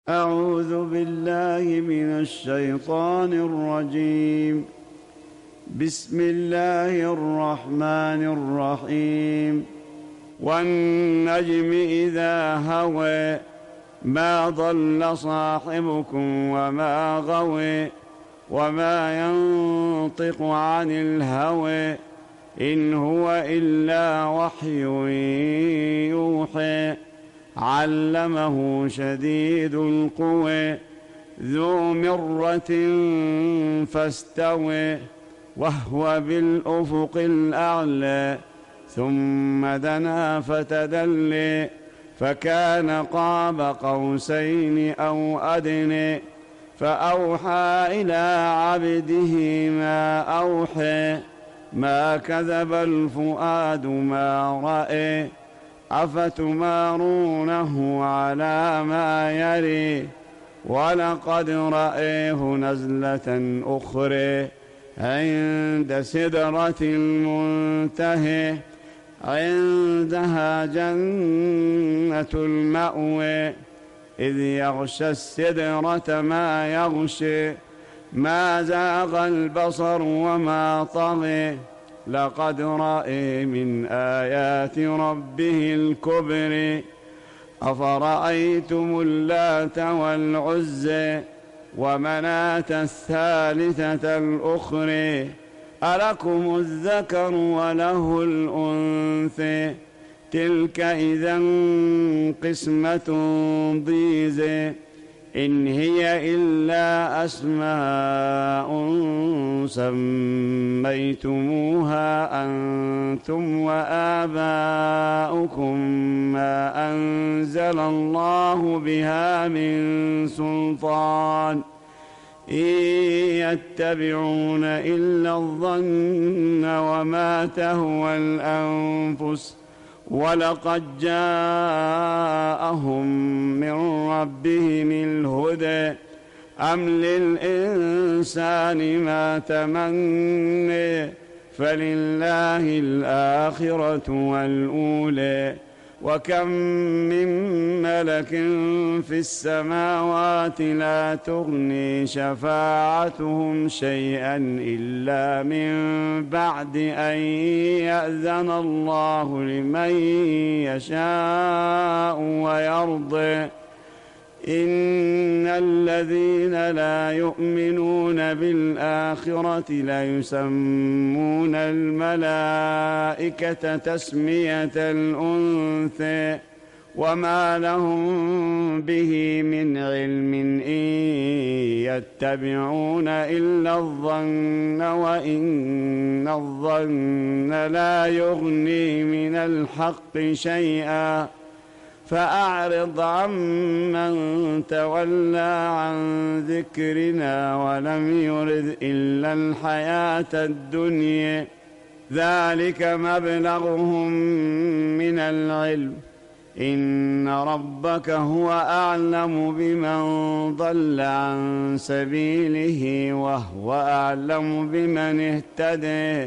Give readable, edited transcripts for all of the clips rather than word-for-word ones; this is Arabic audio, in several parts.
أعوذ بالله من الشيطان الرجيم. بسم الله الرحمن الرحيم. والنجم إذا هوى ما ضل صاحبكم وما غوى وما ينطق عن الهوى إن هو إلا وحي يوحى علمه شديد القوى ذو مرة فاستوى وهو بالأفق الأعلى ثم دنا فتدلي فكان قاب قوسين أو أدنى فأوحى إلى عبده ما أوحى ما كذب الفؤاد ما رأى أفتمارونه على ما يري ولقد رأيه نزلة أخرى عند سدرة المنتهى عندها جنة المأوى إذ يغشى السدرة ما يغشى ما زاغ البصر وما طغى لقد رأى من آيات ربه الكبر أفرأيتم اللات والعزى ومناة الثالثة الأخرى ألكم الذكر وله الأنثى تلك إذا قسمة ضيزى إن هي إلا أسماء سميتموها أنتم وآباؤكم ما أنزل الله بها من سلطان إن يتبعون إلا الظن وما تهوى الأنفس ولقد جاءهم من ربهم الهدى أم للإنسان ما تمنى فلله الآخرة والأولى وكم من ملك في السماوات لا تغني شفاعتهم شيئا إلا من بعد أن يأذن الله لمن يشاء ويرضى إن الذين لا يؤمنون بالآخرة ليسمون الملائكة تسمية الأنثى وما لهم به من علم إن يتبعون إلا الظن وإن الظن لا يغني من الحق شيئا فأعرض عمن تولى عن ذكرنا ولم يرد إلا الحياة الدنيا ذلك مبلغهم من العلم إن ربك هو أعلم بمن ضل عن سبيله وهو أعلم بمن اهتدى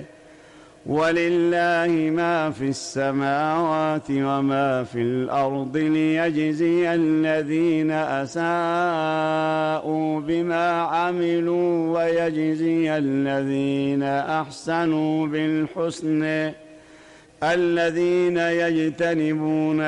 ولله ما في السماوات وما في الأرض ليجزي الذين أساءوا بما عملوا ويجزي الذين أحسنوا بالحسنى الذين يجتنبون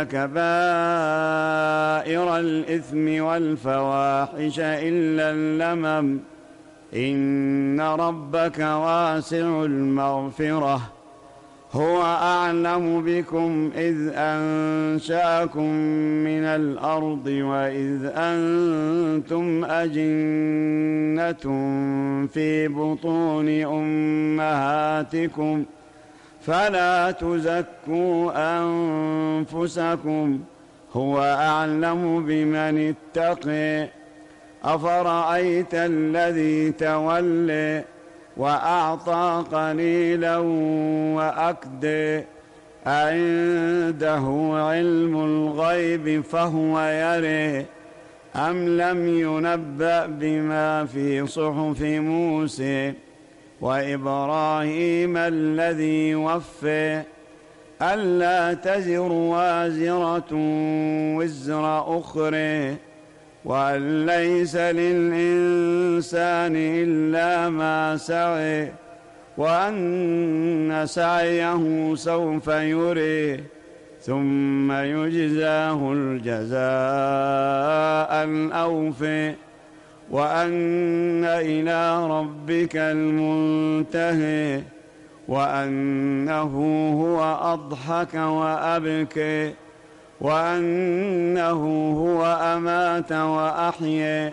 كبائر الإثم والفواحش إلا اللمم إن ربك واسع المغفرة هو أعلم بكم إذ أنشأكم من الأرض وإذ أنتم أجنة في بطون أمهاتكم فلا تزكوا أنفسكم هو أعلم بمن اتقى أفرأيت الذي تولى وأعطى قليلا وأكدى عنده علم الغيب فهو يرى أم لم ينبأ بما في صحف موسى وإبراهيم الذي وفى ألا تزر وازرة وزر أخرى وأن ليس للإنسان إلا ما سعى وأن سعيه سوف يريه ثم يجزاه الجزاء الأوفى وأن إلى ربك المنتهى وأنه هو أضحك وأبكى وأنه هو أمات وأحيا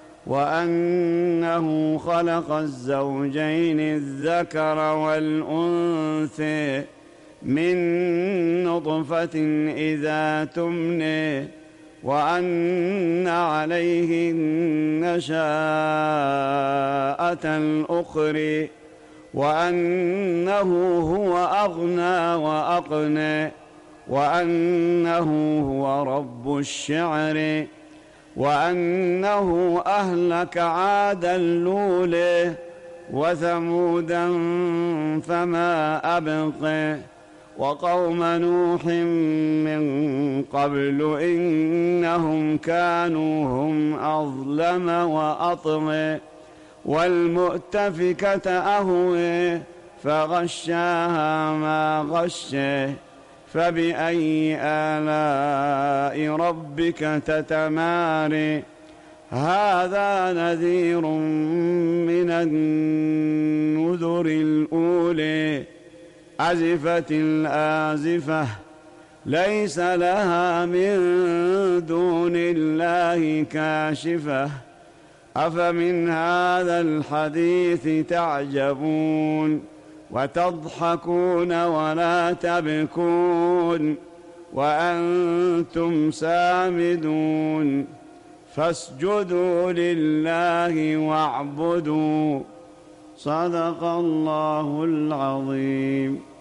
وأنه خلق الزوجين الذكر والأنثى من نطفة إذا تمنى وأن عليه النشاءة الأخرى وأنه هو أغنى وأقنى وأنه هو رب الشعر وأنه أهلك عادا الأولى وثمودا فما أبقى وقوم نوح من قبل إنهم كانوا هم أظلم وأطغى والمؤتفكة أهوى فغشاها ما غشى فبأي آلاء ربك تتماري هذا نذير من النذر الأولى أزفت الآزفة ليس لها من دون الله كاشفة أفمن هذا الحديث تعجبون وتضحكون ولا تبكون وأنتم سامدون فاسجدوا لله واعبدوا صدق الله العظيم.